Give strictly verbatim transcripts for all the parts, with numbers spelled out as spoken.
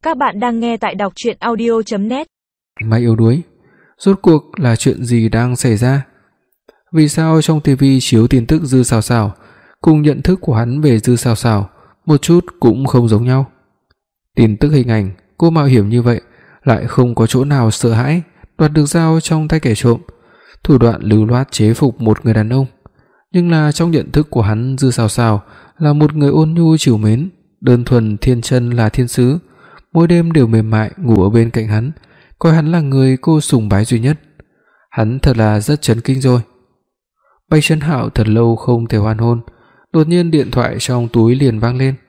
Các bạn đang nghe tại đọc truyện audio chấm net. Mà yếu đuối, rốt cuộc là chuyện gì đang xảy ra? Vì sao trong ti vi chiếu tin tức Dư Sào Sào cùng nhận thức của hắn về Dư Sào Sào một chút cũng không giống nhau? Tin tức hình ảnh cô mạo hiểm như vậy lại không có chỗ nào sợ hãi, đoạt được dao trong tay kẻ trộm, thủ đoạn lưu loát chế phục một người đàn ông. Nhưng là trong nhận thức của hắn, Dư Sào Sào là một người ôn nhu trìu mến, đơn thuần thiên chân là thiên sứ, mỗi đêm đều mềm mại ngủ ở bên cạnh hắn, coi hắn là người cô sùng bái duy nhất. Hắn thật là rất chấn kinh rồi. Bạch Trấn Hạo thật lâu không thể hoàn hồn, đột nhiên điện thoại trong túi liền vang lên.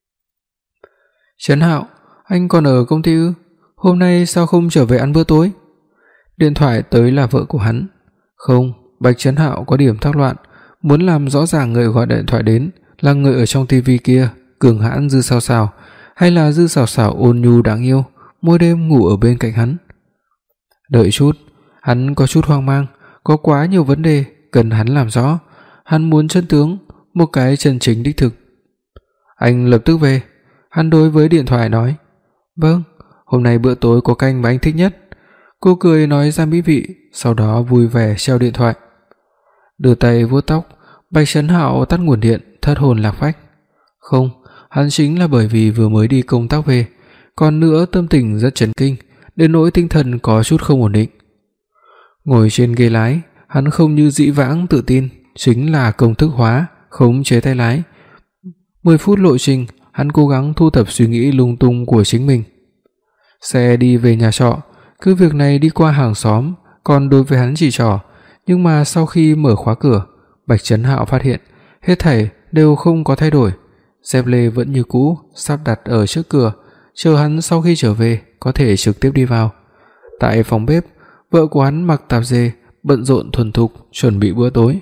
"Trấn Hạo, anh còn ở công ty ư? Hôm nay sao không trở về ăn bữa tối?" Điện thoại tới là vợ của hắn. Không, Bạch Trấn Hạo có điểm thắc loạn, muốn làm rõ ràng người gọi điện thoại đến là người ở trong ti vi kia, cường hãn Dư Sào Sào, hay là Dư Sào Sào ôn nhu đáng yêu, mỗi đêm ngủ ở bên cạnh hắn. Đợi chút, hắn có chút hoang mang, có quá nhiều vấn đề cần hắn làm rõ, hắn muốn chân tướng, một cái chân chính đích thực. Anh lập tức về, hắn đối với điện thoại nói. "Vâng, hôm nay bữa tối có canh mà anh thích nhất." Cô cười nói ra mỹ vị, sau đó vui vẻ treo điện thoại. Đưa tay vuốt tóc, Bạch Trấn Hạo tắt nguồn điện, thất hồn lạc phách. Không, hắn chính là bởi vì vừa mới đi công tác về, còn nữa tâm tình rất chấn kinh, đến nỗi tinh thần có chút không ổn định. Ngồi trên ghế lái, hắn không như dĩ vãng tự tin, chính là công thức hóa, khống chế tay lái. mười phút lộ trình, hắn cố gắng thu thập suy nghĩ lung tung của chính mình. Xe đi về nhà trọ, cứ việc này đi qua hàng xóm, còn đối với hắn chỉ trỏ, nhưng mà sau khi mở khóa cửa, Bạch Trấn Hạo phát hiện hết thảy đều không có thay đổi. Dép lê vẫn như cũ, sắp đặt ở trước cửa, chờ hắn sau khi trở về có thể trực tiếp đi vào. Tại phòng bếp, vợ của hắn mặc tạp dề, bận rộn thuần thục chuẩn bị bữa tối.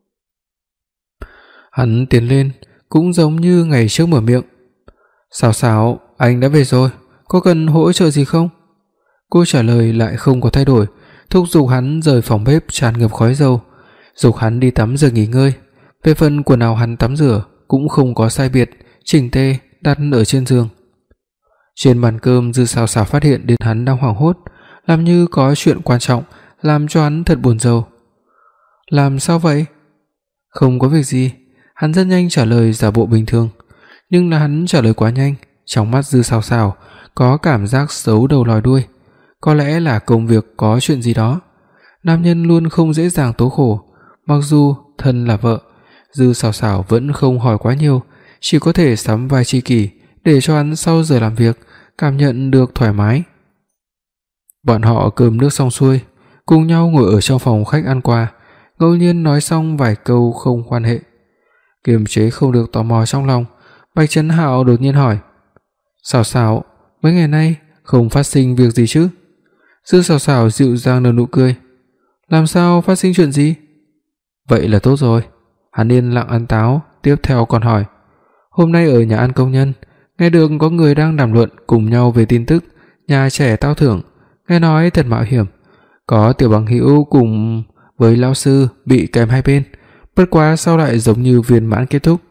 Hắn tiến lên, cũng giống như ngày trước mở miệng. "Sào Sào, anh đã về rồi, có cần hỗ trợ gì không?" Cô trả lời lại không có thay đổi, thúc giục hắn rời phòng bếp tràn ngập khói dầu, giục hắn đi tắm rửa nghỉ ngơi. Về phần quần áo hắn tắm rửa cũng không có sai biệt, chỉnh tề đặt ở trên giường. Trên bàn cơm, Dư Sào Sào phát hiện đến hắn đang hoảng hốt, làm như có chuyện quan trọng, làm cho hắn thật buồn rầu. "Làm sao vậy?" "Không có việc gì." Hắn rất nhanh trả lời giả bộ bình thường, nhưng là hắn trả lời quá nhanh, trong mắt Dư Sào Sào có cảm giác xấu đầu lòi đuôi. Có lẽ là công việc có chuyện gì đó. Nam nhân luôn không dễ dàng tố khổ, mặc dù thân là vợ, Dư Sào Sào vẫn không hỏi quá nhiều, chỉ có thể sắm vai tri kỷ để cho hắn sau giờ làm việc cảm nhận được thoải mái. Bọn họ cơm nước xong xuôi, cùng nhau ngồi ở trong phòng khách ăn qua, ngẫu nhiên nói xong vài câu không quan hệ. Kiềm chế không được tò mò trong lòng, Bạch Trấn Hạo đột nhiên hỏi: "Sào Sào, mấy ngày nay không phát sinh việc gì chứ?" Dư Sào Sào dịu dàng nở nụ cười. "Làm sao phát sinh chuyện gì?" "Vậy là tốt rồi." Hắn yên lặng ăn táo, tiếp theo còn hỏi: "Hôm nay ở nhà ăn công nhân, nghe được có người đang đàm luận cùng nhau về tin tức nhà trẻ trao thưởng, nghe nói thật mạo hiểm, có tiểu bằng hữu cùng với lão sư bị kèm hai bên, bất quá sau lại giống như viên mãn kết thúc."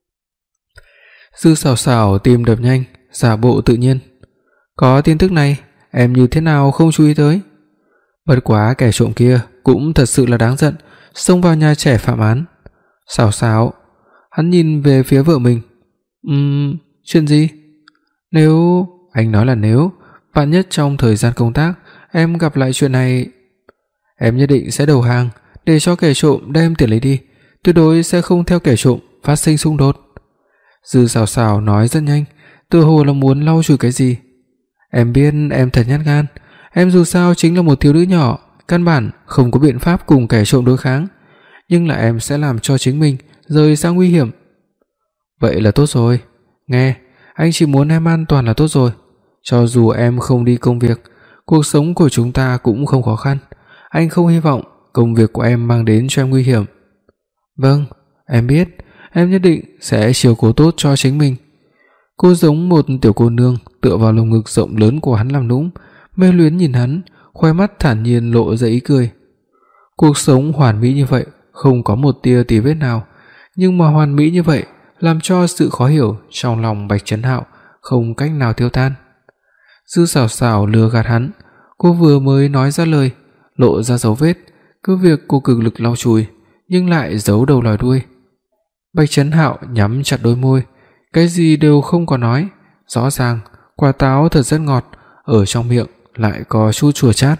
Dư Sào Sào tim đập nhanh, giả bộ tự nhiên. "Có tin tức này, em như thế nào không chú ý tới? Bất quá kẻ trộm kia cũng thật sự là đáng giận, xông vào nhà trẻ phạm án." "Sào Sào." Hắn nhìn về phía vợ mình. Ừm, chuyện gì?" "Nếu..." Anh nói là nếu vạn nhất trong thời gian công tác em gặp lại chuyện này, em nhất định sẽ đầu hàng để cho kẻ trộm đem tiền lấy đi, tuyệt đối sẽ không theo kẻ trộm phát sinh xung đột." Dư Sào Sào nói rất nhanh, tựa hồ là muốn lau chùi cái gì. "Em biết em thật nhát gan, em dù sao chính là một thiếu nữ nhỏ, căn bản không có biện pháp cùng kẻ trộm đối kháng, nhưng là em sẽ làm cho chính mình rời xa nguy hiểm." "Vậy là tốt rồi. Nghe, anh chỉ muốn em an toàn là tốt rồi. Cho dù em không đi công việc, cuộc sống của chúng ta cũng không khó khăn. Anh không hy vọng công việc của em mang đến cho em nguy hiểm." "Vâng, em biết, em nhất định sẽ chiếu cố tốt cho chính mình." Cô giống một tiểu cô nương tựa vào lồng ngực rộng lớn của hắn làm nũng, mê luyến nhìn hắn, khóe mắt thản nhiên lộ ra ý cười. Cuộc sống hoàn mỹ như vậy, không có một tia tì vết nào, nhưng mà hoàn mỹ như vậy làm cho sự khó hiểu trong lòng Bạch Trấn Hạo không cách nào tiêu tan. Dư Sảo Sảo lừa gạt hắn, cô vừa mới nói ra lời, lộ ra dấu vết, cứ việc cô cực lực lau chùi, nhưng lại giấu đầu lòi đuôi. Bạch Trấn Hạo nhắm chặt đôi môi, cái gì đều không có nói, rõ ràng quả táo thật rất ngọt, ở trong miệng lại có chút chua chát.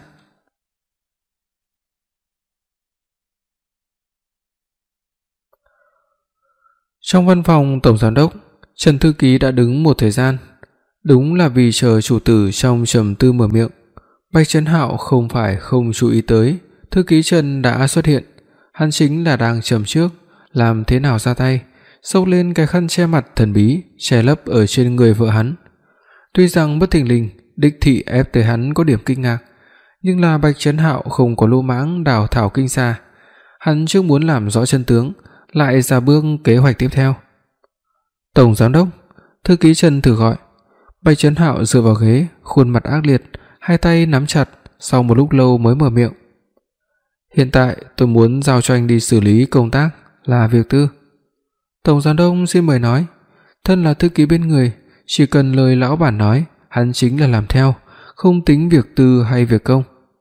Trong văn phòng tổng giám đốc, Trần thư ký đã đứng một thời gian, đúng là vì chờ chủ tử trong trầm tư mở miệng. Bạch Trấn Hạo không phải không chú ý tới, thư ký Trần đã xuất hiện, hắn chính là đang trầm trước, làm thế nào ra tay, xốc lên cái khăn che mặt thần bí che lấp ở trên người vợ hắn. Tuy rằng bất thình lình đích thị ép tới hắn có điểm kinh ngạc, nhưng là Bạch Trấn Hạo không có lô mãng đào thảo kinh xa, hắn trước muốn làm rõ chân tướng, lại ra bước kế hoạch tiếp theo. Tổng giám đốc, thư ký Trần thử gọi. Bạch Trấn Hạo dựa vào ghế, khuôn mặt ác liệt, hai tay nắm chặt, sau một lúc lâu mới mở miệng. Hiện tại tôi muốn giao cho anh đi xử lý công tác, là việc tư. Tổng giám đốc xin mời nói. Thân là thư ký bên người, chỉ cần lời lão bản nói, hắn chính là làm theo, không tính việc tư hay việc công.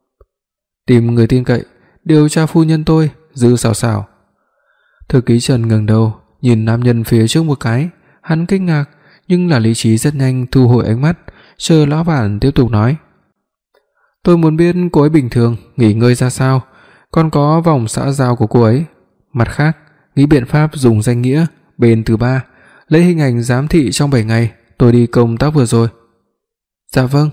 Tìm người tin cậy, điều tra phu nhân tôi, Dư Sảo Sảo. Thư ký Trần ngẩng đầu, nhìn nam nhân phía trước một cái, hắn kinh ngạc, nhưng là lý trí rất nhanh thu hồi ánh mắt, chờ lão bản tiếp tục nói. Tôi muốn biết cô ấy bình thường nghỉ ngơi ra sao, còn có vòng xã giao của cô ấy. Mặt khác, nghĩ biện pháp dùng danh nghĩa bên thứ ba lấy hình ảnh giám thị trong bảy ngày tôi đi công tác vừa rồi. Dạ vâng.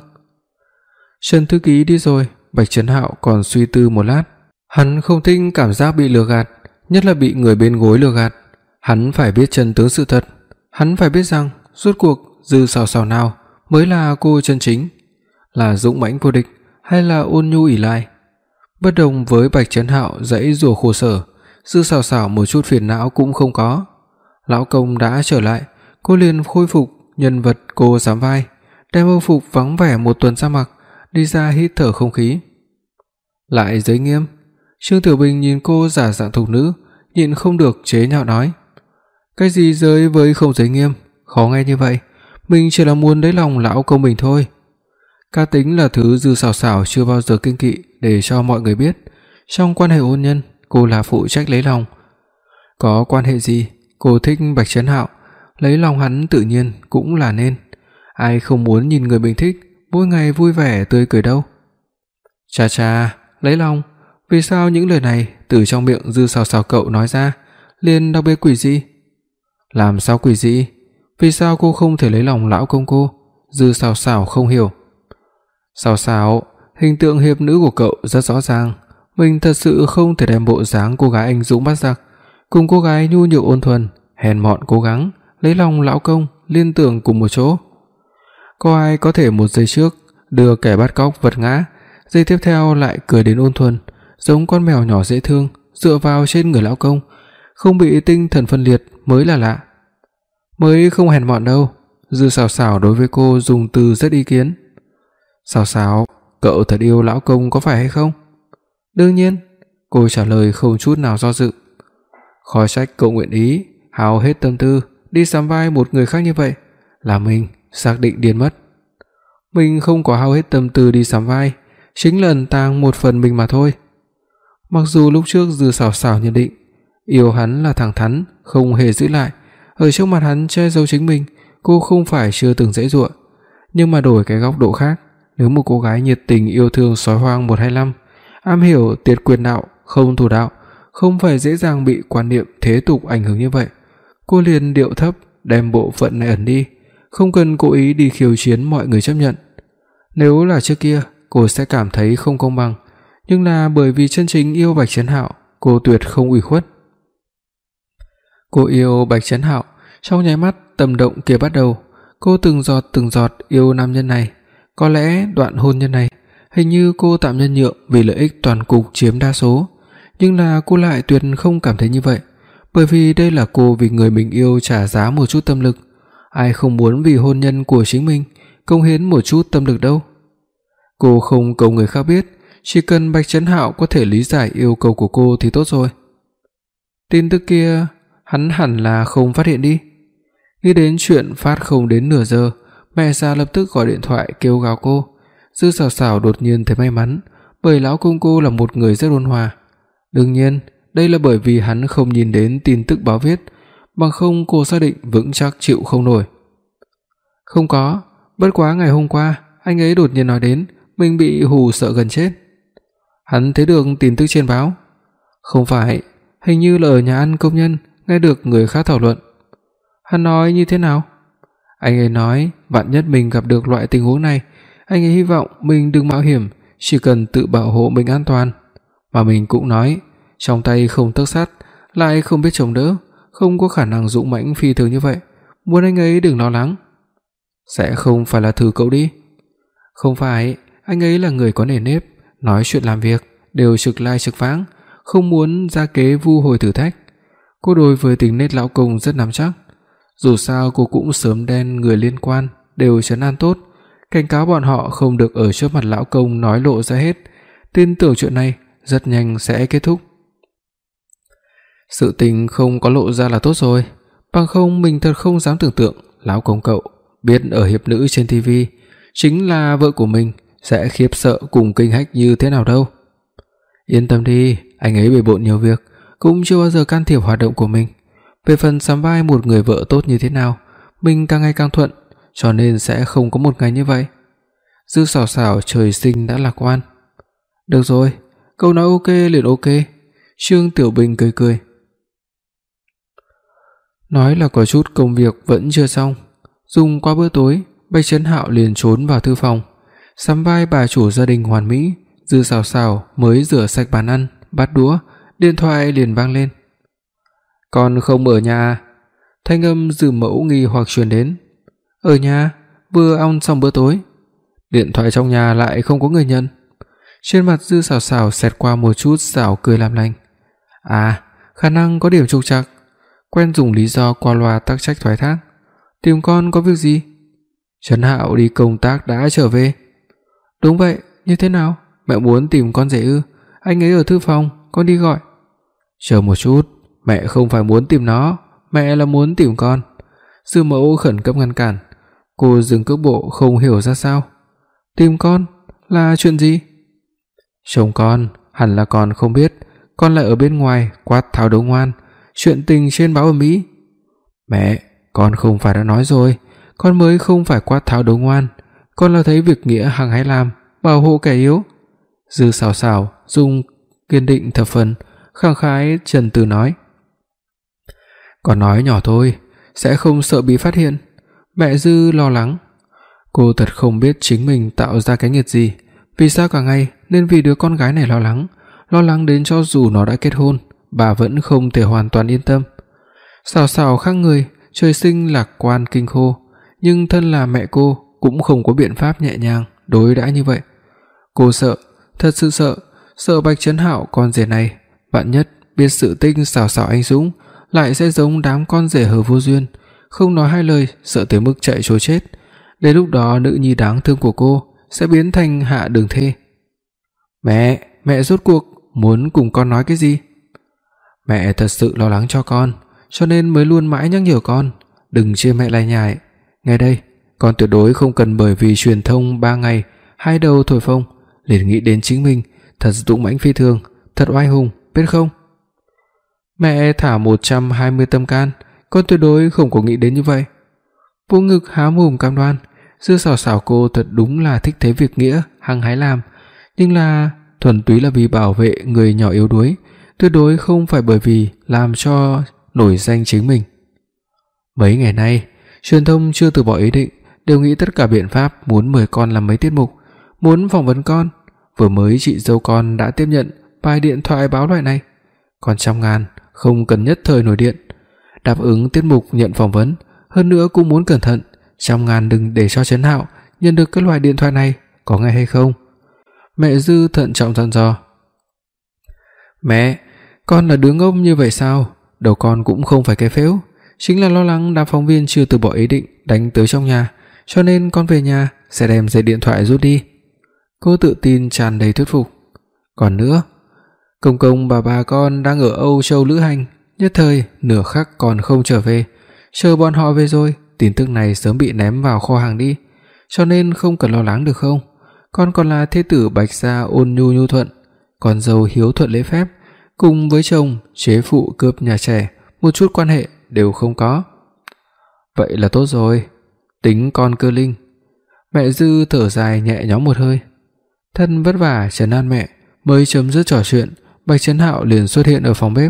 Trần thư ký đi rồi, Bạch Trấn Hạo còn suy tư một lát. Hắn không thích cảm giác bị lừa gạt, nhất là bị người bên gối lừa gạt. Hắn phải biết chân tướng sự thật, hắn phải biết rằng rốt cuộc Dư Sảo Sảo nào mới là cô chân chính, là dũng mãnh vô địch hay là ôn nhu ỷ lại. Bất đồng với Bạch Trấn Hạo dãy rủa khổ sở, Dư Sảo Sảo một chút phiền não cũng không có. Lão công đã trở lại, cô liền khôi phục nhân vật cô sắm vai, đem âu phục vắng vẻ một tuần ra mặc, đi ra hít thở không khí. Lại giới nghiêm, Trương Tiểu Bình nhìn cô giả dạng thục nữ, nhịn không được chế nhạo nói: Cái gì giới với không giới nghiêm, khó nghe như vậy, mình chỉ là muốn lấy lòng lão công mình thôi. Cá tính là thứ Dư Sảo Sảo chưa bao giờ kiêng kỵ để cho mọi người biết, trong quan hệ hôn nhân, cô là phụ trách lấy lòng. Có quan hệ gì, cô thích Bạch Trấn Hạo, lấy lòng hắn tự nhiên cũng là nên. Ai không muốn nhìn người mình thích mỗi ngày vui vẻ tươi cười đâu. Cha cha, lấy lòng, vì sao những lời này từ trong miệng Dư Sảo Sảo cậu nói ra liền đặc biệt quỷ dị? Làm sao quỷ dị? Vì sao cô không thể lấy lòng lão công cô? Dư Sảo Sảo không hiểu. Sảo Sảo, hình tượng hiệp nữ của cậu rất rõ ràng, mình thật sự không thể đem bộ dáng cô gái anh dũng bắt giặc cùng cô gái nhu nhược ôn thuần, hèn mọn cố gắng lấy lòng lão công liên tưởng cùng một chỗ. Có ai có thể một giây trước đưa kẻ bắt cóc vật ngã, giây tiếp theo lại cười đến ôn thuần, giống con mèo nhỏ dễ thương dựa vào trên người lão công, không bị tinh thần phân liệt mới là lạ. Mới không hèn mọn đâu. Dư Sảo Sảo đối với cô dùng từ rất ý kiến. Sảo Sảo, cậu thật yêu lão công có phải hay không? Đương nhiên, cô trả lời không chút nào do dự. Khó trách cậu nguyện ý hao hết tâm tư đi sắm vai một người khác như vậy, là mình xác định điên mất. Mình không có hao hết tâm tư đi sắm vai, chính là ẩn tàng một phần mình mà thôi. Mặc dù lúc trước Dư Sảo Sảo nhận định yêu hắn là thẳng thắn, không hề giữ lại, ở trước mặt hắn che giấu chính mình, cô không phải chưa từng dễ dụa, nhưng mà đổi cái góc độ khác, nếu một cô gái nhiệt tình yêu thương sói hoang một hai năm, am hiểu tiệt quyền đạo, không thủ đạo, không phải dễ dàng bị quan niệm thế tục ảnh hưởng như vậy. Cô liền điệu thấp đem bộ phận này ẩn đi, không cần cố ý đi khiêu chiến mọi người chấp nhận. Nếu là trước kia, cô sẽ cảm thấy không công bằng, nhưng là bởi vì chân chính yêu Bạch Trấn Hạo, cô tuyệt không ủy khuất. Cô yêu Bạch Trấn Hạo, trong nháy mắt tâm động kia bắt đầu, cô từng giọt từng giọt yêu nam nhân này. Có lẽ đoạn hôn nhân này, hình như cô tạm nhân nhượng vì lợi ích toàn cục chiếm đa số, nhưng là cô lại tuyệt không cảm thấy như vậy, bởi vì đây là cô vì người mình yêu trả giá một chút tâm lực. Ai không muốn vì hôn nhân của chính mình cống hiến một chút tâm lực đâu. Cô không cầu người khác biết, chỉ cần Bạch Trấn Hạo có thể lý giải yêu cầu của cô thì tốt rồi. Tin tức kia hắn hẳn là không phát hiện đi. Nghĩ đến chuyện phát không đến nửa giờ, Mẹ già lập tức gọi điện thoại kêu gào cô. Dư Sảo Sảo đột nhiên thấy may mắn, bởi lão công cô là một người rất ôn hòa. Đương nhiên, đây là bởi vì hắn không nhìn đến tin tức báo viết, bằng không cô xác định vững chắc chịu không nổi. Không có, bất quá ngày hôm qua anh ấy đột nhiên nói đến mình bị hù sợ gần chết. Hắn thấy được tin tức trên báo. Không phải, hình như là ở nhà ăn công nhân nghe được người khác thảo luận. Hắn nói như thế nào? Anh ấy nói vạn nhất mình gặp được loại tình huống này, anh ấy hy vọng mình đừng mạo hiểm, chỉ cần tự bảo hộ mình an toàn. Mà mình cũng nói, trong tay không tấc sắt, lại không biết chống đỡ, không có khả năng dũng mãnh phi thường như vậy, muốn anh ấy đừng lo lắng. Sẽ không phải là thử cậu đi. Không phải, anh ấy là người có nề nếp, nói chuyện làm việc đều trực lai trực vãng, không muốn ra kế vu hồi thử thách. Cô đối với tính nết lão công rất nắm chắc. Dù sao cô cũng sớm đen người liên quan đều trấn an tốt, cảnh cáo bọn họ không được ở trước mặt lão công nói lộ ra hết, tin tưởng chuyện này rất nhanh sẽ kết thúc. Sự tình không có lộ ra là tốt rồi, bằng không mình thật không dám tưởng tượng lão công cậu biết ở hiệp nữ trên ti vi chính là vợ của mình sẽ khiếp sợ cùng kinh hách như thế nào đâu. Yên tâm đi, anh ấy bề bộn nhiều việc, cũng chưa bao giờ can thiệp hoạt động của mình. Về phần sắm vai một người vợ tốt như thế nào, mình càng ngày càng thuận, cho nên sẽ không có một ngày như vậy. Dư Sảo Sảo trời sinh đã lạc quan. Được rồi, cậu nói ok liền ok. Trương Tiểu Bình cười cười. Nói là có chút công việc vẫn chưa xong. Dùng qua bữa tối, Bạch Trấn Hạo liền trốn vào thư phòng, sắm vai bà chủ gia đình hoàn mỹ. Dư Sảo Sảo mới rửa sạch bàn ăn, bát đũa, điện thoại liền vang lên. Con không ở nhà? Thanh âm Dư Mẫu nghi hoặc truyền đến. Ở nhà, vừa ăn xong bữa tối. Điện thoại trong nhà lại không có người nhận. Trên mặt Dư Sảo Sảo xẹt qua một chút xảo cười làm lành. À, khả năng có điểm trục trặc, quen dùng lý do qua loa tắc trách thoái thác. Tìm con có việc gì? Trấn Hạo đi công tác đã trở về. Đúng vậy, như thế nào? Mẹ muốn tìm con rể ư? Anh ấy ở thư phòng, con đi gọi. Chờ một chút, mẹ không phải muốn tìm nó, mẹ là muốn tìm con. Dư Mẫu khẩn cấp ngăn cản. Cô dừng cước bộ không hiểu ra sao. Tìm con? Là chuyện gì? Chồng con, hẳn là con không biết, con lại ở bên ngoài quát tháo đấu ngoan, chuyện tình trên báo ở Mỹ. Mẹ, con không phải đã nói rồi, con mới không phải quát tháo đấu ngoan, con là thấy việc nghĩa hằng hái làm, bảo hộ kẻ yếu. Dư Sảo Sảo dùng kiên định thập phần, khẳng khái trần từ nói. Con nói nhỏ thôi, sẽ không sợ bị phát hiện. Mẹ Dư lo lắng. Cô thật không biết chính mình tạo ra cái nghiệt gì, vì sao cả ngày nên vì đứa con gái này lo lắng, lo lắng đến cho dù nó đã kết hôn, bà vẫn không thể hoàn toàn yên tâm. Sảo Sảo khác người, trời sinh lạc quan kinh khô, nhưng thân là mẹ cô cũng không có biện pháp nhẹ nhàng đối đãi như vậy. Cô sợ, thật sự sợ, sợ Bạch Trấn Hạo con rể này, vạn nhất biết sự tình Sảo Sảo anh dũng, lại sẽ giống đám con rể hờ vô duyên, không nói hai lời, sợ tới mức chạy trối chết. Đến lúc đó nữ nhi đáng thương của cô sẽ biến thành hạ đường thê. Mẹ, mẹ rốt cuộc muốn cùng con nói cái gì? Mẹ thật sự lo lắng cho con, cho nên mới luôn mãi nhắc nhở con, đừng chia mẹ lại nhải. Ngay đây, con tuyệt đối không cần bởi vì truyền thông ba ngày hai đầu thổi phồng liền nghĩ đến chính mình thật dũng mãnh phi thường, thật oai hùng, biết không? Mẹ thả một trăm hai mươi tâm can, con tuyệt đối không có nghĩ đến như vậy. Vô ngực há mồm cam đoan. Dư Sảo Sảo cô thật đúng là thích thế việc nghĩa hăng hái làm, nhưng là thuần túy là vì bảo vệ người nhỏ yếu đuối, tuyệt đối không phải bởi vì làm cho nổi danh chính mình. Mấy ngày nay, truyền thông chưa từ bỏ ý định, đều nghĩ tất cả biện pháp muốn mời con làm mấy tiết mục, muốn phỏng vấn con. Vừa mới chị dâu con đã tiếp nhận vài điện thoại báo loại này, còn trăm ngàn không cần nhất thời nổi điện, đáp ứng tiết mục nhận phỏng vấn, hơn nữa cũng muốn cẩn thận, trăm ngàn đừng để cho Trấn Hạo nhận được cái loại điện thoại này, có nghe hay không? Mẹ Dư thận trọng dặn dò. Mẹ, con là đứa ngốc như vậy sao? Đầu con cũng không phải cái phễu, chính là lo lắng đám phóng viên chưa từ bỏ ý định đánh tới trong nhà, cho nên con về nhà sẽ đem dây điện thoại rút đi. Cô tự tin tràn đầy thuyết phục. Còn nữa, công công bà bà con đang ở Âu Châu lữ hành, nhất thời nửa khắc còn không trở về, chờ bọn họ về rồi tin tức này sớm bị ném vào kho hàng đi, cho nên không cần lo lắng được không? Con còn là thê tử Bạch gia ôn nhu nhu thuận, con dâu hiếu thuận lễ phép, cùng với chồng chế phụ cướp nhà trẻ, một chút quan hệ đều không có. Vậy là tốt rồi, tính con cơ linh. Mẹ Dư thở dài nhẹ nhõm một hơi. Thân vất vả trấn an mẹ, mới chấm dứt trò chuyện, Bạch Trấn Hạo liền xuất hiện ở phòng bếp.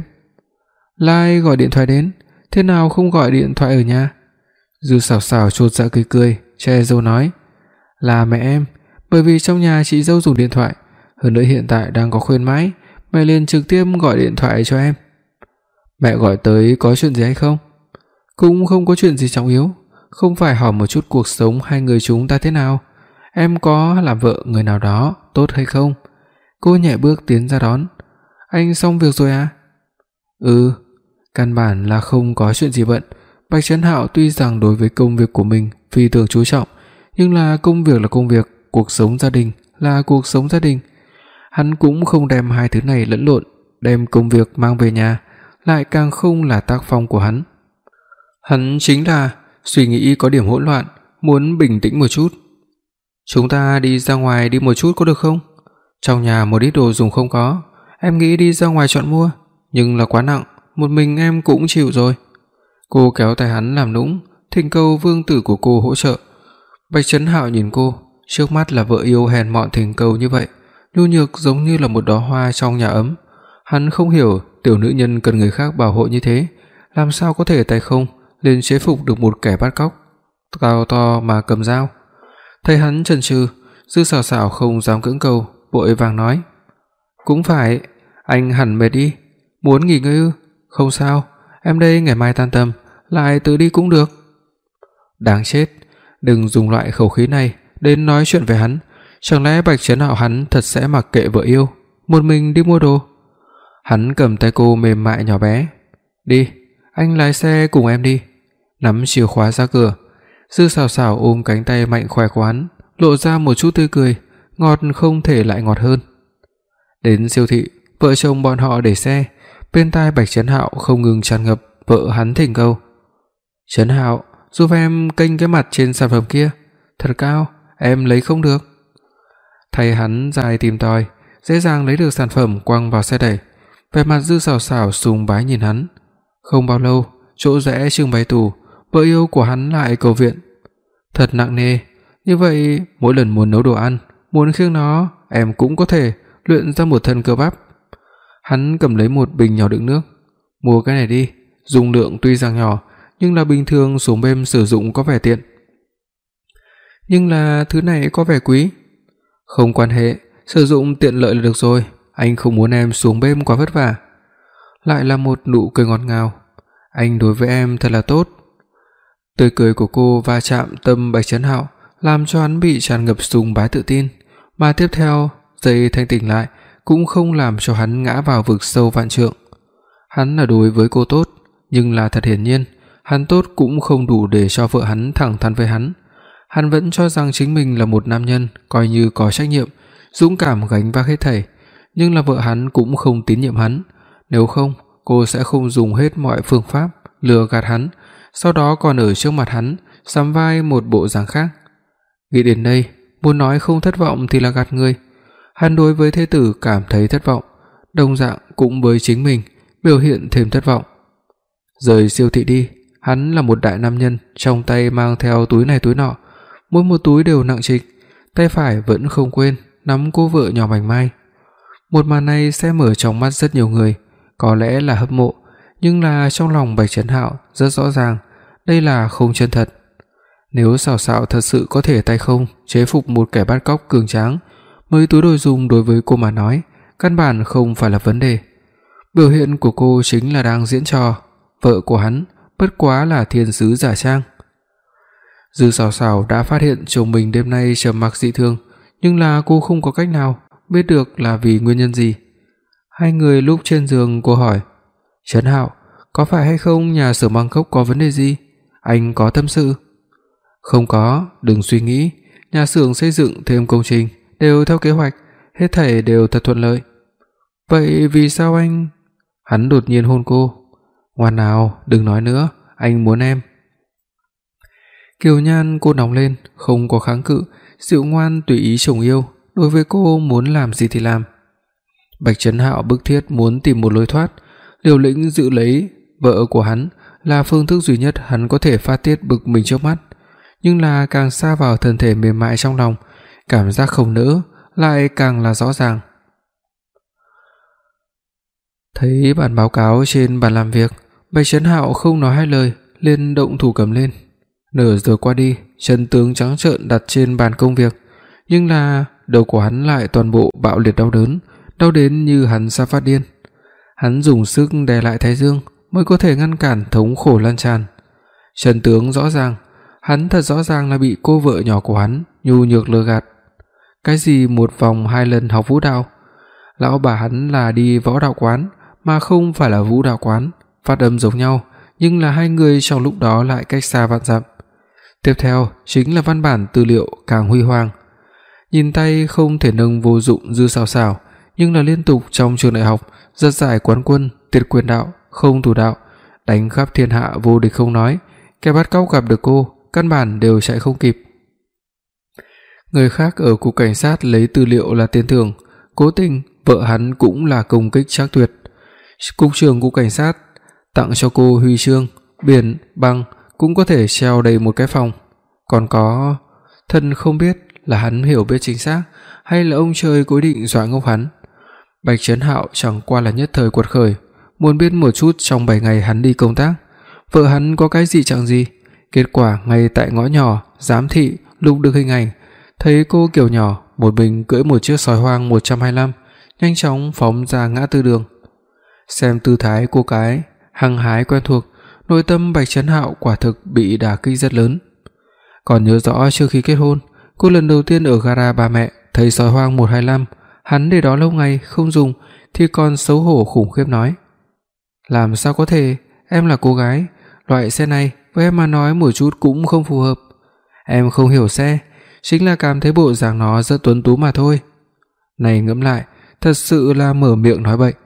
Lai gọi điện thoại đến, thế nào không gọi điện thoại ở nhà? Dư Sảo Sảo chột dạ cười cười, che dâu nói, là mẹ em, bởi vì trong nhà chị dâu dùng điện thoại, hơn nữa hiện tại đang có khuyến mãi, mẹ liền trực tiếp gọi điện thoại cho em. Mẹ gọi tới có chuyện gì hay không? Cũng không có chuyện gì trọng yếu, không phải hỏi một chút cuộc sống hai người chúng ta thế nào, em có làm vợ người nào đó tốt hay không? Cô nhẹ bước tiến ra đón. Anh xong việc rồi à? Ừ, căn bản là không có chuyện gì bận. Bạch Trấn Hạo tuy rằng đối với công việc của mình phi thường chú trọng, nhưng là công việc là công việc, cuộc sống gia đình là cuộc sống gia đình. Hắn cũng không đem hai thứ này lẫn lộn, đem công việc mang về nhà lại càng không là tác phong của hắn. Hắn chính là suy nghĩ có điểm hỗn loạn, muốn bình tĩnh một chút. Chúng ta đi ra ngoài đi một chút có được không? Trong nhà một ít đồ dùng không có, em nghĩ đi ra ngoài chọn mua, nhưng là quá nặng, một mình em cũng chịu rồi. Cô kéo tay hắn làm nũng, thỉnh cầu vương tử của cô hỗ trợ. Bạch Trấn Hạo nhìn cô, trước mắt là vợ yêu hèn mọn thỉnh cầu như vậy, nhu nhược giống như là một đóa hoa trong nhà ấm. Hắn không hiểu tiểu nữ nhân cần người khác bảo hộ như thế, làm sao có thể tay không liền chế phục được một kẻ bắt cóc cao to mà cầm dao. Thấy hắn chần chừ, Dư Sảo Sảo không dám cưỡng cầu, vội vàng nói, cũng phải, anh hẳn mệt đi, muốn nghỉ ngơi ư? Không sao, em đây ngày mai tan tầm lại tự đi cũng được. Đáng chết, đừng dùng loại khẩu khí này đến nói chuyện với hắn, chẳng lẽ Bạch Trấn Hạo hắn thật sẽ mặc kệ vợ yêu, một mình đi mua đồ? Hắn cầm tay cô mềm mại nhỏ bé, đi, anh lái xe cùng em đi. Nắm chìa khóa ra cửa, Dư Sảo Sảo ôm cánh tay mạnh khỏe của hắn, lộ ra một chút tươi cười, ngọt không thể lại ngọt hơn. Đến siêu thị, vợ chồng bọn họ để xe, bên tai Bạch Trấn Hạo không ngừng tràn ngập vợ hắn thỉnh cầu. Trấn Hạo, giúp em kênh cái mặt trên sản phẩm kia, thật cao, em lấy không được. Thay hắn dài tìm tòi, dễ dàng lấy được sản phẩm quăng vào xe đẩy. Vẻ mặt Dư Sảo Sảo sùng bái nhìn hắn. Không bao lâu, chỗ rẽ trưng bày tủ, vợ yêu của hắn lại cầu viện. Thật nặng nề, như vậy mỗi lần muốn nấu đồ ăn, muốn khiêng nó, em cũng có thể luyện ra một thân cơ bắp. Hắn cầm lấy một bình nhỏ đựng nước, mua cái này đi, dung lượng tuy rằng nhỏ, nhưng là bình thường xuống bếp sử dụng có vẻ tiện. Nhưng là thứ này có vẻ quý. Không quan hệ, sử dụng tiện lợi là được rồi, anh không muốn em xuống bếp quá vất vả. Lại là một nụ cười ngọt ngào, anh đối với em thật là tốt. Tươi cười của cô va chạm tâm Bạch Trấn Hạo, làm cho hắn bị tràn ngập sùng bái tự tin, mà tiếp theo, giây thanh tỉnh lại cũng không làm cho hắn ngã vào vực sâu vạn trượng. Hắn là đối với cô tốt, nhưng là thật hiển nhiên, hắn tốt cũng không đủ để cho vợ hắn thẳng thắn với hắn. Hắn vẫn cho rằng chính mình là một nam nhân coi như có trách nhiệm, dũng cảm gánh vác hết thảy, nhưng là vợ hắn cũng không tín nhiệm hắn, nếu không, cô sẽ không dùng hết mọi phương pháp lừa gạt hắn, sau đó còn ở trước mặt hắn sắm vai một bộ dáng khác. Nghĩ đến đây, muốn nói không thất vọng thì là gạt người. Hắn đối với thê tử cảm thấy thất vọng, đồng dạng cũng với chính mình biểu hiện thêm thất vọng. Rời siêu thị đi, hắn là một đại nam nhân, trong tay mang theo túi này túi nọ, mỗi một túi đều nặng trịch, tay phải vẫn không quên nắm cô vợ nhỏ mảnh mai. Một màn này sẽ mở trong mắt rất nhiều người, có lẽ là hâm mộ, nhưng là trong lòng Bạch Trấn Hạo rất rõ ràng, đây là không chân thật. Nếu Sảo Sảo thật sự có thể tay không chế phục một kẻ bắt cóc cường tráng, mấy túi đồ dùng đối với cô mà nói, căn bản không phải là vấn đề. Biểu hiện của cô chính là đang diễn trò, vợ của hắn bất quá là thiên sứ giả trang. Dư Sảo Sảo đã phát hiện chồng mình đêm nay trầm mặc dị thường, nhưng là cô không có cách nào biết được là vì nguyên nhân gì. Hai người lúc trên giường, cô hỏi, Trấn Hạo, có phải hay không nhà xưởng Bangkok có vấn đề gì? Anh có tâm sự? Không có, đừng suy nghĩ, nhà xưởng xây dựng thêm công trình đều theo kế hoạch, hết thảy đều thật thuận lợi. Vậy vì sao anh... Hắn đột nhiên hôn cô. Ngoan nào, đừng nói nữa, anh muốn em. Kiều nhan cô nóng lên, không có kháng cự, dịu ngoan tùy ý chồng yêu, đối với cô muốn làm gì thì làm. Bạch Trấn Hạo bức thiết muốn tìm một lối thoát, liều lĩnh giữ lấy vợ của hắn là phương thức duy nhất hắn có thể phát tiết bực mình trước mắt, nhưng là càng xa vào thân thể mềm mại trong lòng, cảm giác không nỡ lại càng là rõ ràng. Thấy bản báo cáo trên bàn làm việc, Bạch Trấn Hạo không nói hai lời, liền động thủ cầm lên. Nửa giờ qua đi, chân tướng trắng trợn đặt trên bàn công việc, nhưng là đầu của hắn lại toàn bộ bạo liệt đau đớn, đau đến như hắn sắp phát điên. Hắn dùng sức đè lại thái dương mới có thể ngăn cản thống khổ lan tràn. Chân tướng rõ ràng, hắn thật rõ ràng là bị cô vợ nhỏ của hắn nhu nhược lừa gạt. Cái gì một vòng hai lần học vũ đạo? Lão bà hắn là đi võ đạo quán mà không phải là vũ đạo quán, phát âm giống nhau, nhưng là hai người trong lúc đó lại cách xa vạn dặm. Tiếp theo chính là văn bản tư liệu càng huy hoàng. Nhìn tay không thể nâng vô dụng dư xào xào, nhưng là liên tục trong trường đại học giật giải quán quân, tuyệt quyền đạo, không thủ đạo, đánh khắp thiên hạ vô địch không nói, kẻ bắt cóc gặp được cô, căn bản đều chạy không kịp. Người khác ở cục cảnh sát lấy tư liệu là tiền thưởng, cố tình vợ hắn cũng là công kích trác tuyệt. Cục trưởng cục cảnh sát tặng cho cô huy chương, biển, băng cũng có thể treo đầy một cái phòng. Còn có, thân không biết là hắn hiểu biết chính xác hay là ông trời cố định dọa ngốc hắn. Bạch Trấn Hạo chẳng qua là nhất thời quật khởi, muốn biết một chút trong bảy ngày hắn đi công tác, vợ hắn có cái gì chẳng gì. Kết quả ngay tại ngõ nhỏ, giám thị lục được hình ảnh, thấy cô Kiều nhỏ một mình cưỡi một chiếc sói hoang một trăm hai mươi lăm, nhanh chóng phóng ra ngã tư đường. Xem tư thái cô cái hăng hái quen thuộc, nội tâm Bạch Trấn Hạo quả thực bị đả kích rất lớn. Còn nhớ rõ trước khi kết hôn, cô lần đầu tiên ở gara Ba Mẹ thấy sói hoang một hai lăm, hắn để đó lâu ngày không dùng thì còn xấu hổ khủng khiếp nói: "Làm sao có thể, em là cô gái, loại xe này với em mà nói một chút cũng không phù hợp. Em không hiểu xe, chính là cảm thấy bộ dạng nó rất tuấn tú mà thôi." Này ngẫm lại, thật sự là mở miệng nói bậy.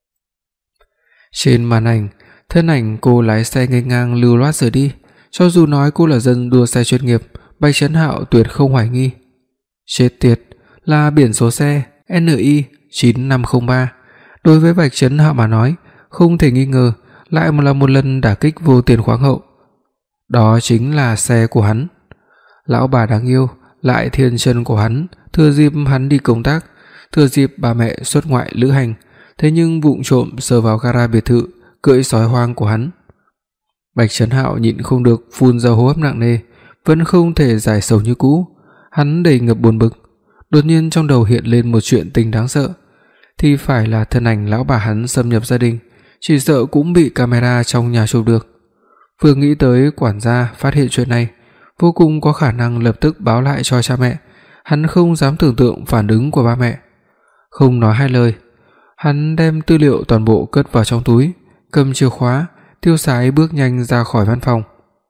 Trên màn ảnh, thân ảnh cô lái xe nghênh ngang lưu loát rời đi, cho dù nói cô là dân đua xe chuyên nghiệp, Bạch Trấn Hạo tuyệt không hoài nghi. Chết tiệt, là biển số xe N I chín năm không ba. Đối với Bạch Trấn Hạo mà nói, không thể nghi ngờ lại là một lần đả kích vô tiền khoáng hậu. Đó chính là xe của hắn. Lão bà đáng yêu lại thiên chân của hắn, thừa dịp hắn đi công tác, thừa dịp bà mẹ xuất ngoại lữ hành, thế nhưng vụng trộm sờ vào gara biệt thự, cưỡi sói hoang của hắn. Bạch Trấn Hạo nhịn không được phun ra hô hấp nặng nề, vẫn không thể giải sầu như cũ. Hắn đầy ngập buồn bực, đột nhiên trong đầu hiện lên một chuyện tình đáng sợ, thì phải là thân ảnh lão bà hắn xâm nhập gia đình, chỉ sợ cũng bị camera trong nhà chụp được. Vừa nghĩ tới quản gia phát hiện chuyện này, vô cùng có khả năng lập tức báo lại cho cha mẹ. Hắn không dám tưởng tượng phản ứng của ba mẹ. Không nói hai lời, hắn đem tư liệu toàn bộ cất vào trong túi, cầm chìa khóa, tiêu sái bước nhanh ra khỏi văn phòng.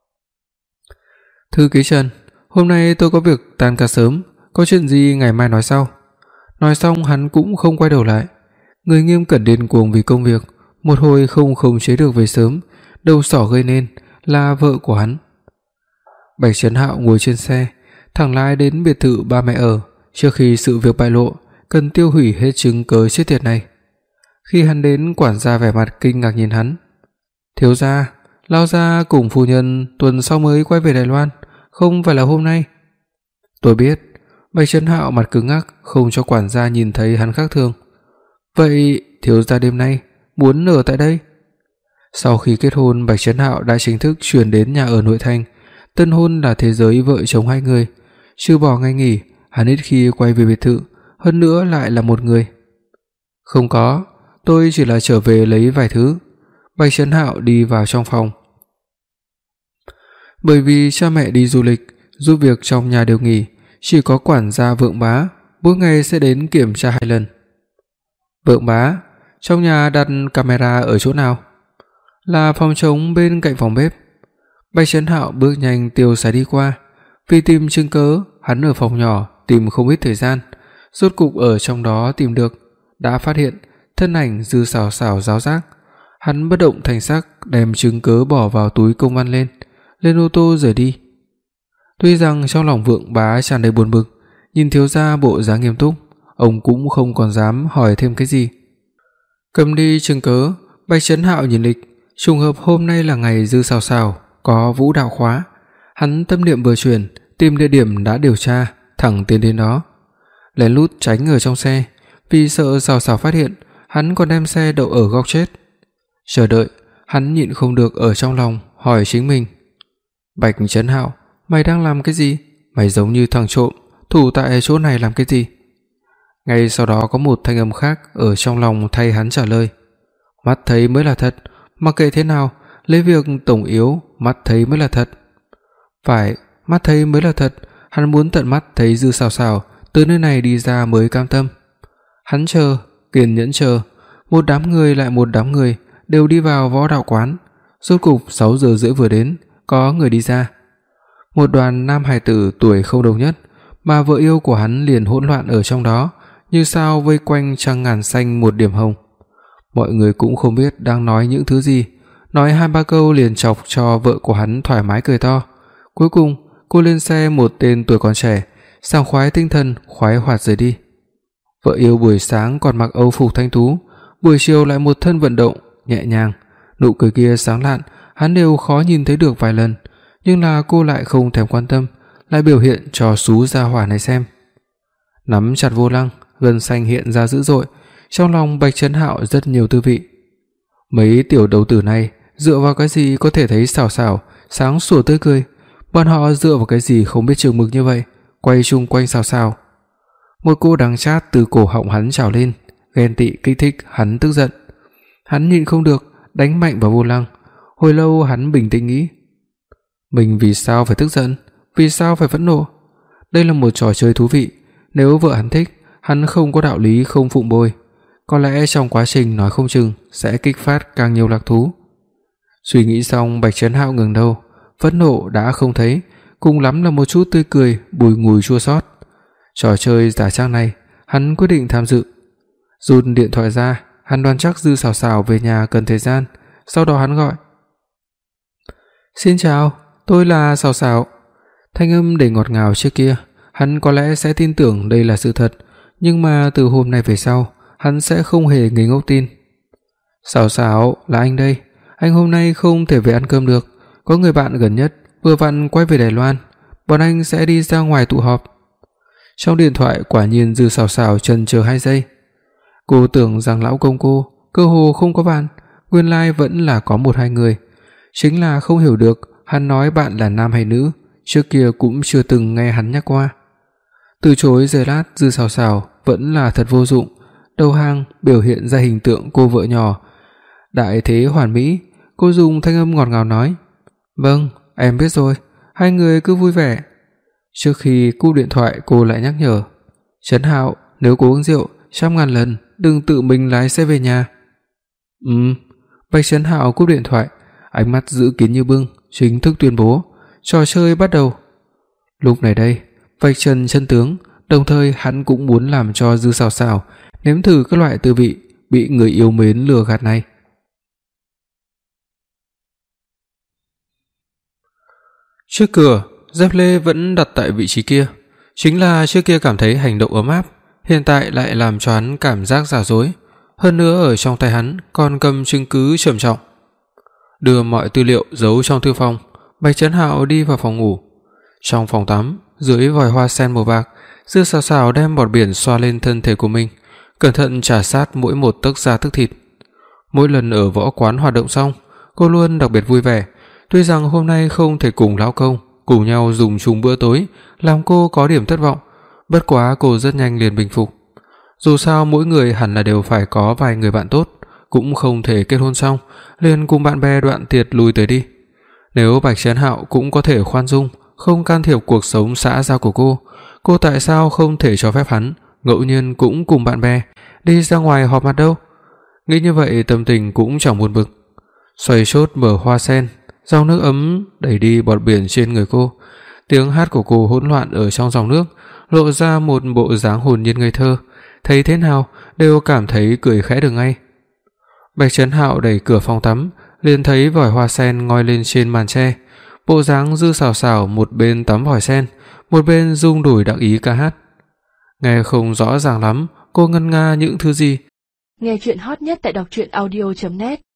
"Thư ký Trần, hôm nay tôi có việc tan ca sớm, có chuyện gì ngày mai nói sau." Nói xong hắn cũng không quay đầu lại. Người Nghiêm Cẩn điên cuồng vì công việc, một hồi không khống chế được về sớm, đầu sỏ gây nên là vợ của hắn. Bạch Trấn Hạo ngồi trên xe, thẳng lái đến biệt thự ba mẹ ở, trước khi sự việc bại lộ, cần tiêu hủy hết chứng cứ chết tiệt này. Khi hắn đến, quản gia vẻ mặt kinh ngạc nhìn hắn. "Thiếu gia, lão gia cùng phu nhân tuần sau mới quay về Đài Loan, không phải là hôm nay." "Tôi biết." Bạch Trấn Hạo mặt cứng ngắc, không cho quản gia nhìn thấy hắn khác thường. "Vậy thiếu gia đêm nay muốn ở tại đây?" Sau khi kết hôn, Bạch Trấn Hạo đã chính thức chuyển đến nhà ở nội thành. Tân hôn là thế giới vợ chồng hai người, trừ bỏ ngày nghỉ, hắn ít khi quay về biệt thự, hơn nữa lại là một người. "Không có, tôi chỉ là trở về lấy vài thứ." Bạch Trấn Hạo đi vào trong phòng. Bởi vì cha mẹ đi du lịch, giúp việc trong nhà đều nghỉ, chỉ có quản gia Vượng Bá mỗi ngày sẽ đến kiểm tra hai lần. "Vượng Bá, trong nhà đặt camera ở chỗ nào?" "Là phòng trống bên cạnh phòng bếp." Bạch Trấn Hạo bước nhanh tiêu sái đi qua. Vì tìm chứng cớ, hắn ở phòng nhỏ tìm không ít thời gian, rốt cục ở trong đó tìm được, đã phát hiện thân ảnh Dư Sảo Sảo giáo giác. Hắn bất động thanh sắc đem chứng cớ bỏ vào túi công văn lên, lên ô tô rời đi. Tuy rằng trong lòng Vượng Bá tràn đầy buồn bực, nhìn thiếu gia bộ dáng nghiêm túc, ông cũng không còn dám hỏi thêm cái gì. Cầm đi chứng cớ, Bạch Trấn Hạo nhìn lịch, trùng hợp hôm nay là ngày Dư Sào Sào có vũ đạo khóa, hắn tâm niệm vừa chuyển, tìm địa điểm đã điều tra, thẳng tiến đến đó. Lén lút tránh ở trong xe, vì sợ Sào Sào phát hiện, hắn còn đem xe đậu ở góc chết. Chờ đợi, hắn nhịn không được ở trong lòng hỏi chính mình: Bạch Trấn Hạo, mày đang làm cái gì? Mày giống như thằng trộm, thủ tại chỗ này làm cái gì? Ngay sau đó có một thanh âm khác ở trong lòng thay hắn trả lời: Mắt thấy mới là thật, mặc kệ thế nào, lấy việc tổng yếu, mắt thấy mới là thật. Phải, mắt thấy mới là thật, hắn muốn tận mắt thấy Dư Sào Sào từ nơi này đi ra mới cam tâm. Hắn chờ, kiên nhẫn chờ, một đám người lại một đám người đều đi vào võ đạo quán. Rốt cục sáu giờ rưỡi vừa đến, có người đi ra. Một đoàn nam hài tử tuổi không đồng nhất, mà vợ yêu của hắn liền hỗn loạn ở trong đó, như sao vây quanh trăng ngàn xanh một điểm hồng. Mọi người cũng không biết đang nói những thứ gì, nói hai ba câu liền chọc cho vợ của hắn thoải mái cười to. Cuối cùng, cô lên xe một tên tuổi còn trẻ, sảng khoái tinh thần, khoái hoạt rời đi. Vợ yêu buổi sáng còn mặc âu phục thanh tú, buổi chiều lại một thân vận động nhẹ nhàng, nụ cười kia sáng lạn, hắn đều khó nhìn thấy được vài lần, nhưng là cô lại không thèm quan tâm, lại biểu hiện cho xú gia hỏa này xem. Nắm chặt vô lăng, gân xanh hiện ra dữ dội, trong lòng Bạch Trấn Hạo rất nhiều tư vị. Mấy tiểu đầu tử này dựa vào cái gì có thể thấy Sào Sào sáng sủa tươi cười, bọn họ dựa vào cái gì không biết chừng mực như vậy, quay chung quanh Sào Sào. Một cô đắng chát từ cổ họng hắn trào lên, ghen tị kích thích hắn tức giận. Hắn nhịn không được, đánh mạnh vào vô lăng. Hồi lâu hắn bình tĩnh nghĩ, mình vì sao phải tức giận, vì sao phải phẫn nộ? Đây là một trò chơi thú vị, nếu vợ hắn thích, hắn không có đạo lý không phụng bồi. Có lẽ trong quá trình nói không chừng sẽ kích phát càng nhiều lạc thú. Suy nghĩ xong, Bạch Trấn Hạo ngừng đầu, phẫn nộ đã không thấy, cùng lắm là một chút tươi cười bùi ngùi chua xót. Trò chơi giả trang này, hắn quyết định tham dự. Rút điện thoại ra, hắn đoán chắc Dư Sào Sào về nhà cần thời gian, sau đó hắn gọi: Xin chào, tôi là Sào Sào. Thanh âm đầy ngọt ngào trước kia, hắn có lẽ sẽ tin tưởng đây là sự thật, nhưng mà từ hôm nay về sau, hắn sẽ không hề ngây ngốc tin. Sào Sào, là anh đây, anh hôm nay không thể về ăn cơm được, có người bạn gần nhất vừa vặn quay về Đài Loan, bọn anh sẽ đi ra ngoài tụ họp. Trong điện thoại quả nhiên Dư Sào Sào chần chờ hai giây. Cô tưởng rằng lão công cô cơ hồ không có bạn, nguyên lai vẫn là có một hai người, chính là không hiểu được hắn nói bạn là nam hay nữ, trước kia cũng chưa từng nghe hắn nhắc qua. Từ chối giây lát, Dư Sào Sào vẫn là thật vô dụng, đầu hàng biểu hiện ra hình tượng cô vợ nhỏ đại thế hoàn mỹ. Cô dùng thanh âm ngọt ngào nói: "Vâng, em biết rồi, hai người cứ vui vẻ." Trước khi cúp điện thoại, cô lại nhắc nhở: "Trấn Hạo, nếu cô uống rượu, trăm ngàn lần đừng tự mình lái xe về nhà." Ừm. Bạch Trấn Hạo cúp điện thoại, ánh mắt giữ kín như bưng, chính thức tuyên bố trò chơi bắt đầu. Lúc này đây, vạch trần chân tướng, đồng thời hắn cũng muốn làm cho Dư Sào Sào nếm thử các loại tư vị bị người yêu mến lừa gạt này. Trước cửa, dép lê vẫn đặt tại vị trí kia, chính là trước kia cảm thấy hành động ấm áp, hiện tại lại làm cho hắn cảm giác giả dối, hơn nữa ở trong tay hắn còn cầm chứng cứ trầm trọng. Đưa mọi tư liệu giấu trong thư phòng, Bạch Trấn Hạo đi vào phòng ngủ. Trong phòng tắm, dưới vòi hoa sen màu bạc, Dư Sào Sào đem bọt biển xoa lên thân thể của mình, cẩn thận trà sát mỗi một tấc da tấc thịt. Mỗi lần ở võ quán hoạt động xong, cô luôn đặc biệt vui vẻ, tuy rằng hôm nay không thể cùng lão công cùng nhau dùng chung bữa tối, làm cô có điểm thất vọng, bất quá cô rất nhanh liền bình phục. Dù sao mỗi người hẳn là đều phải có vài người bạn tốt, cũng không thể kết hôn xong liền cùng bạn bè đoạn tiệt lùi tới đi. Nếu Bạch Trấn Hạo cũng có thể khoan dung, không can thiệp cuộc sống xã giao của cô, cô tại sao không thể cho phép hắn ngẫu nhiên cũng cùng bạn bè đi ra ngoài họp mặt đâu? Nghĩ như vậy, tâm tình cũng chẳng buồn bực. Xoay chốt mở hoa sen, dòng nước ấm đẩy đi bọt biển trên người cô. Tiếng hát của cô hỗn loạn ở trong dòng nước, lộ ra một bộ dáng hồn nhiên ngây thơ, thấy thế nào đều cảm thấy cười khẽ được ngay. Bạch Trấn Hạo đẩy cửa phòng tắm, liền thấy vòi hoa sen ngoi lên trên màn tre. bộ dáng Dư Sảo Sảo một bên tắm vòi sen, một bên rung đùi đắc ý ca hát. Nghe không rõ ràng lắm, cô ngân nga những thứ gì. Nghe truyện hot nhất tại đọc truyện audio chấm net